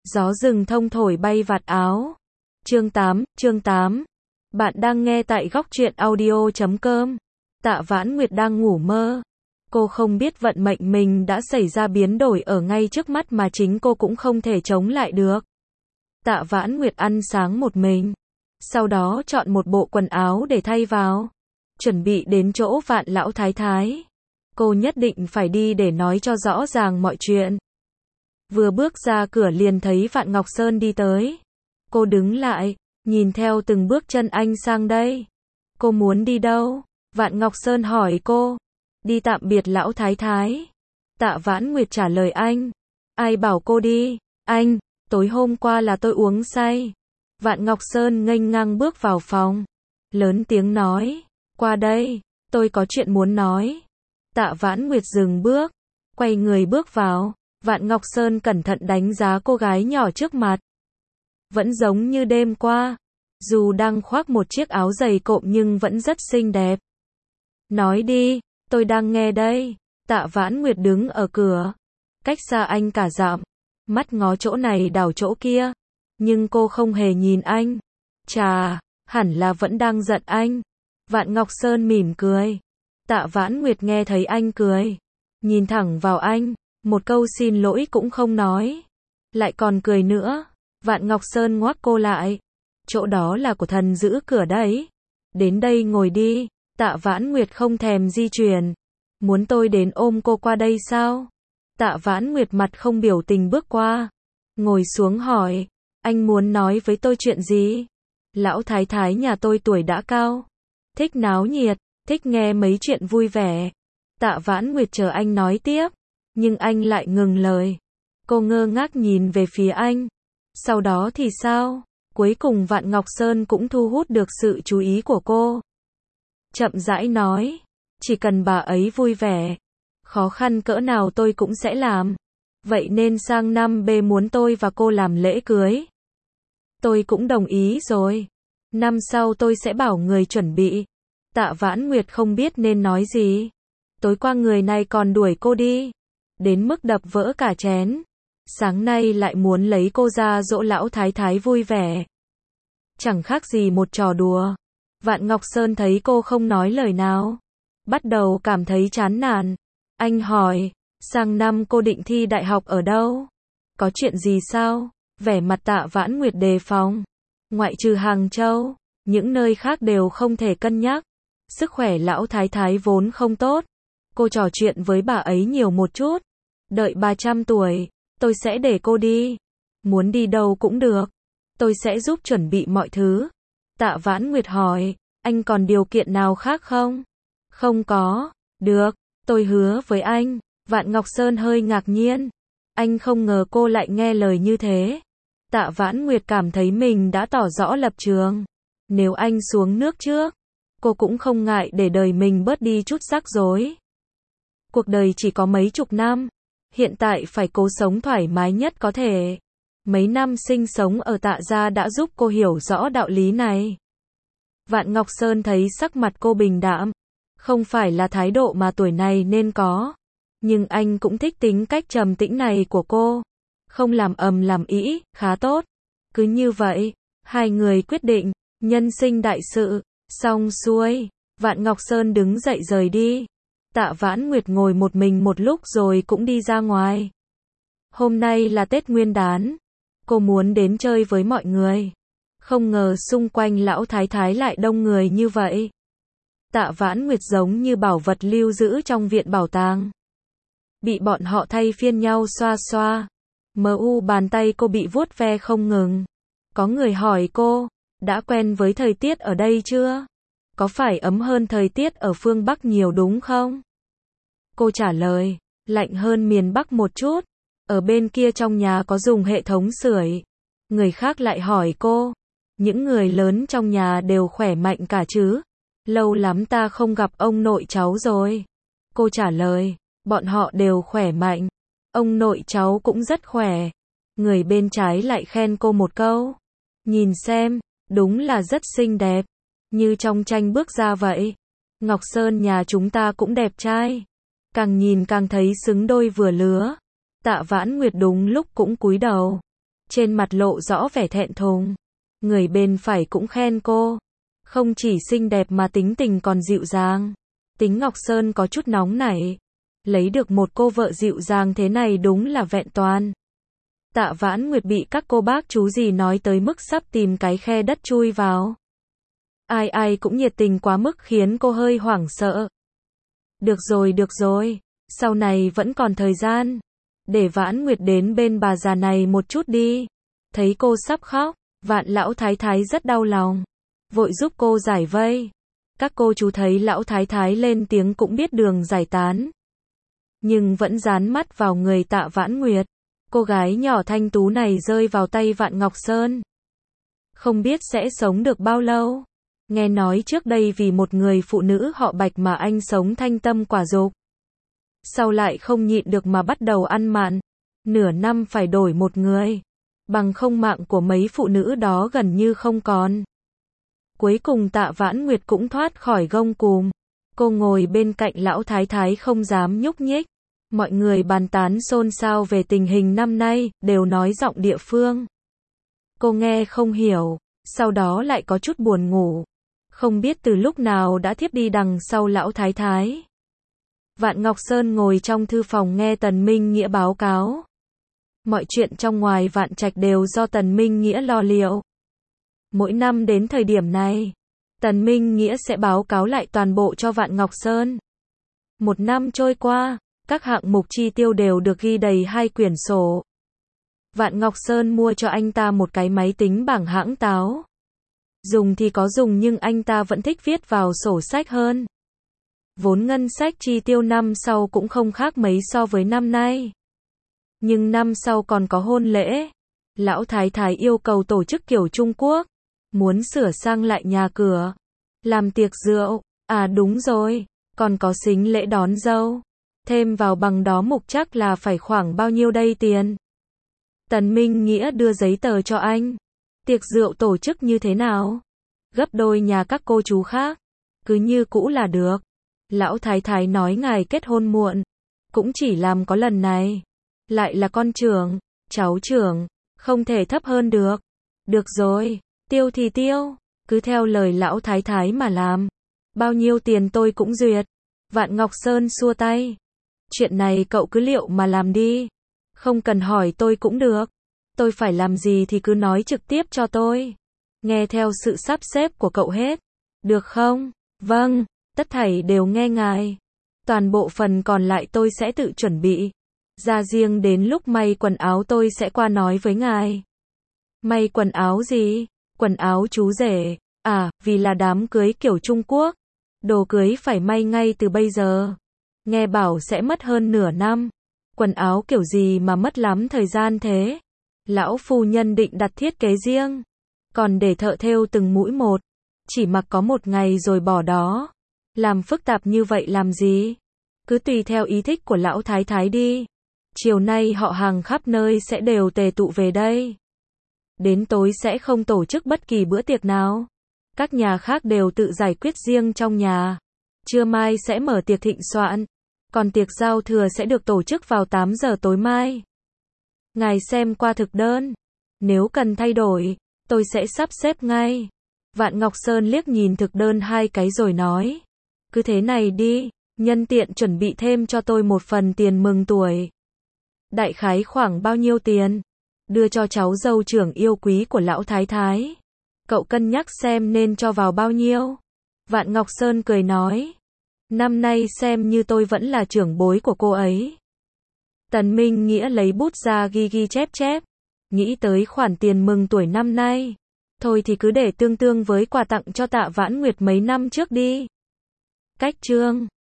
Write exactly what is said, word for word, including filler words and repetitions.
Gió rừng thông thổi bay vạt áo. Chương tám, chương tám. Bạn đang nghe tại góc truyện audio chấm com. Tạ Vãn Nguyệt đang ngủ mơ. Cô không biết vận mệnh mình đã xảy ra biến đổi ở ngay trước mắt mà chính cô cũng không thể chống lại được. Tạ Vãn Nguyệt ăn sáng một mình. Sau đó chọn một bộ quần áo để thay vào. Chuẩn bị đến chỗ Vạn lão thái thái. Cô nhất định phải đi để nói cho rõ ràng mọi chuyện. Vừa bước ra cửa liền thấy Vạn Ngọc Sơn đi tới. Cô đứng lại, nhìn theo từng bước chân anh sang đây. Cô muốn đi đâu? Vạn Ngọc Sơn hỏi cô. Đi tạm biệt lão thái thái. Tạ Vãn Nguyệt trả lời anh. Ai bảo cô đi? Anh, tối hôm qua là tôi uống say. Vạn Ngọc Sơn nghênh ngang bước vào phòng. Lớn tiếng nói. Qua đây, tôi có chuyện muốn nói. Tạ Vãn Nguyệt dừng bước. Quay người bước vào. Vạn Ngọc Sơn cẩn thận đánh giá cô gái nhỏ trước mặt. Vẫn giống như đêm qua. Dù đang khoác một chiếc áo dày cộm nhưng vẫn rất xinh đẹp. Nói đi, tôi đang nghe đây. Tạ Vãn Nguyệt đứng ở cửa. Cách xa anh cả dặm. Mắt ngó chỗ này đảo chỗ kia. Nhưng cô không hề nhìn anh. Chà, hẳn là vẫn đang giận anh. Vạn Ngọc Sơn mỉm cười. Tạ Vãn Nguyệt nghe thấy anh cười. Nhìn thẳng vào anh. Một câu xin lỗi cũng không nói. Lại còn cười nữa. Vạn Ngọc Sơn ngoắc cô lại. Chỗ đó là của thần giữ cửa đấy. Đến đây ngồi đi. Tạ Vãn Nguyệt không thèm di chuyển. Muốn tôi đến ôm cô qua đây sao? Tạ Vãn Nguyệt mặt không biểu tình bước qua. Ngồi xuống hỏi. Anh muốn nói với tôi chuyện gì? Lão thái thái nhà tôi tuổi đã cao. Thích náo nhiệt. Thích nghe mấy chuyện vui vẻ. Tạ Vãn Nguyệt chờ anh nói tiếp. Nhưng anh lại ngừng lời. Cô ngơ ngác nhìn về phía anh. Sau đó thì sao? Cuối cùng Vạn Ngọc Sơn cũng thu hút được sự chú ý của cô. Chậm rãi nói. Chỉ cần bà ấy vui vẻ. Khó khăn cỡ nào tôi cũng sẽ làm. Vậy nên sang năm B muốn tôi và cô làm lễ cưới. Tôi cũng đồng ý rồi. Năm sau tôi sẽ bảo người chuẩn bị. Tạ Vãn Nguyệt không biết nên nói gì. Tối qua người này còn đuổi cô đi. Đến mức đập vỡ cả chén. Sáng nay lại muốn lấy cô ra dỗ lão thái thái vui vẻ. Chẳng khác gì một trò đùa. Vạn Ngọc Sơn thấy cô không nói lời nào. Bắt đầu cảm thấy chán nản. Anh hỏi, sang năm cô định thi đại học ở đâu? Có chuyện gì sao? Vẻ mặt Tạ Vãn Nguyệt đề phòng. Ngoại trừ Hàng Châu, những nơi khác đều không thể cân nhắc. Sức khỏe lão thái thái vốn không tốt. Cô trò chuyện với bà ấy nhiều một chút. Đợi ba trăm tuổi, tôi sẽ để cô đi. Muốn đi đâu cũng được. Tôi sẽ giúp chuẩn bị mọi thứ. Tạ Vãn Nguyệt hỏi, anh còn điều kiện nào khác không? Không có. Được, tôi hứa với anh. Vạn Ngọc Sơn hơi ngạc nhiên. Anh không ngờ cô lại nghe lời như thế. Tạ Vãn Nguyệt cảm thấy mình đã tỏ rõ lập trường. Nếu anh xuống nước trước, cô cũng không ngại để đời mình bớt đi chút rắc rối. Cuộc đời chỉ có mấy chục năm. Hiện tại phải cố sống thoải mái nhất có thể. Mấy năm sinh sống ở Tạ gia đã giúp cô hiểu rõ đạo lý này. Vạn Ngọc Sơn thấy sắc mặt cô bình đạm. Không phải là thái độ mà tuổi này nên có. Nhưng anh cũng thích tính cách trầm tĩnh này của cô. Không làm ầm làm ĩ, khá tốt. Cứ như vậy, hai người quyết định, nhân sinh đại sự, xong xuôi. Vạn Ngọc Sơn đứng dậy rời đi. Tạ Vãn Nguyệt ngồi một mình một lúc rồi cũng đi ra ngoài. Hôm nay là Tết Nguyên đán. Cô muốn đến chơi với mọi người. Không ngờ xung quanh lão thái thái lại đông người như vậy. Tạ Vãn Nguyệt giống như bảo vật lưu giữ trong viện bảo tàng. Bị bọn họ thay phiên nhau xoa xoa. Mờ u bàn tay cô bị vuốt ve không ngừng. Có người hỏi cô, đã quen với thời tiết ở đây chưa? Có phải ấm hơn thời tiết ở phương Bắc nhiều đúng không? Cô trả lời, lạnh hơn miền Bắc một chút. Ở bên kia trong nhà có dùng hệ thống sưởi. Người khác lại hỏi cô, những người lớn trong nhà đều khỏe mạnh cả chứ? Lâu lắm ta không gặp ông nội cháu rồi. Cô trả lời, bọn họ đều khỏe mạnh. Ông nội cháu cũng rất khỏe. Người bên trái lại khen cô một câu. Nhìn xem, đúng là rất xinh đẹp. Như trong tranh bước ra vậy. Ngọc Sơn nhà chúng ta cũng đẹp trai. Càng nhìn càng thấy xứng đôi vừa lứa. Tạ Vãn Nguyệt đúng lúc cũng cúi đầu. trên mặt lộ rõ vẻ thẹn thùng. Người bên phải cũng khen cô. Không chỉ xinh đẹp mà tính tình còn dịu dàng. Tính Ngọc Sơn có chút nóng nảy. Lấy được một cô vợ dịu dàng thế này đúng là vẹn toàn. Tạ Vãn Nguyệt bị các cô bác chú gì nói tới mức sắp tìm cái khe đất chui vào. Ai ai cũng nhiệt tình quá mức khiến cô hơi hoảng sợ. Được rồi được rồi, sau này vẫn còn thời gian. Để Vãn Nguyệt đến bên bà già này một chút đi. Thấy cô sắp khóc, Vạn lão thái thái rất đau lòng. Vội giúp cô giải vây. Các cô chú thấy lão thái thái lên tiếng cũng biết đường giải tán. Nhưng vẫn dán mắt vào người Tạ Vãn Nguyệt. Cô gái nhỏ thanh tú này rơi vào tay Vạn Ngọc Sơn. Không biết sẽ sống được bao lâu. Nghe nói trước đây vì một người phụ nữ họ Bạch mà anh sống thanh tâm quả dục. Sau lại không nhịn được mà bắt đầu ăn mặn. Nửa năm phải đổi một người. Bằng không mạng của mấy phụ nữ đó gần như không còn. Cuối cùng Tạ Vãn Nguyệt cũng thoát khỏi gông cùm. Cô ngồi bên cạnh lão thái thái không dám nhúc nhích. Mọi người bàn tán xôn xao về tình hình năm nay, đều nói giọng địa phương. Cô nghe không hiểu, sau đó lại có chút buồn ngủ. Không biết từ lúc nào đã thiếp đi đằng sau lão thái thái. Vạn Ngọc Sơn ngồi trong thư phòng nghe Tần Minh Nghĩa báo cáo. Mọi chuyện trong ngoài Vạn Trạch đều do Tần Minh Nghĩa lo liệu. Mỗi năm đến thời điểm này, Tần Minh Nghĩa sẽ báo cáo lại toàn bộ cho Vạn Ngọc Sơn. Một năm trôi qua, các hạng mục chi tiêu đều được ghi đầy hai quyển sổ. Vạn Ngọc Sơn mua cho anh ta một cái máy tính bảng hãng táo. Dùng thì có dùng nhưng anh ta vẫn thích viết vào sổ sách hơn. Vốn ngân sách chi tiêu năm sau cũng không khác mấy so với năm nay. Nhưng năm sau còn có hôn lễ. Lão thái thái yêu cầu tổ chức kiểu Trung Quốc. Muốn sửa sang lại nhà cửa. Làm tiệc rượu. À đúng rồi, còn có sính lễ đón dâu. Thêm vào bằng đó mục chắc là phải khoảng bao nhiêu đây tiền. Tần Minh Nghĩa đưa giấy tờ cho anh. Tiệc rượu tổ chức như thế nào? Gấp đôi nhà các cô chú khác. Cứ như cũ là được. Lão thái thái nói ngài kết hôn muộn. Cũng chỉ làm có lần này. Lại là con trưởng, cháu trưởng. Không thể thấp hơn được. Được rồi, tiêu thì tiêu. Cứ theo lời lão thái thái mà làm. Bao nhiêu tiền tôi cũng duyệt. Vạn Ngọc Sơn xua tay. Chuyện này cậu cứ liệu mà làm đi. Không cần hỏi tôi cũng được. Tôi phải làm gì thì cứ nói trực tiếp cho tôi. Nghe theo sự sắp xếp của cậu hết. Được không? Vâng, tất thảy đều nghe ngài. Toàn bộ phần còn lại tôi sẽ tự chuẩn bị. Ra riêng đến lúc may quần áo tôi sẽ qua nói với ngài. May quần áo gì? Quần áo chú rể. À, vì là đám cưới kiểu Trung Quốc. Đồ cưới phải may ngay từ bây giờ. Nghe bảo sẽ mất hơn nửa năm. Quần áo kiểu gì mà mất lắm thời gian thế? Lão phu nhân định đặt thiết kế riêng. Còn để thợ thêu từng mũi một. Chỉ mặc có một ngày rồi bỏ đó. Làm phức tạp như vậy làm gì? Cứ tùy theo ý thích của lão thái thái đi. Chiều nay họ hàng khắp nơi sẽ đều tề tụ về đây. Đến tối sẽ không tổ chức bất kỳ bữa tiệc nào. Các nhà khác đều tự giải quyết riêng trong nhà. Trưa mai sẽ mở tiệc thịnh soạn. Còn tiệc giao thừa sẽ được tổ chức vào tám giờ tối mai. Ngài xem qua thực đơn. Nếu cần thay đổi, tôi sẽ sắp xếp ngay. Vạn Ngọc Sơn liếc nhìn thực đơn hai cái rồi nói. Cứ thế này đi, nhân tiện chuẩn bị thêm cho tôi một phần tiền mừng tuổi. Đại khái khoảng bao nhiêu tiền? Đưa cho cháu dâu trưởng yêu quý của lão thái thái. Cậu cân nhắc xem nên cho vào bao nhiêu? Vạn Ngọc Sơn cười nói. Năm nay xem như tôi vẫn là trưởng bối của cô ấy. Tần Minh Nghĩa lấy bút ra ghi ghi chép chép. Nghĩ tới khoản tiền mừng tuổi năm nay. Thôi thì cứ để tương tương với quà tặng cho Tạ Vãn Nguyệt mấy năm trước đi. Cách chương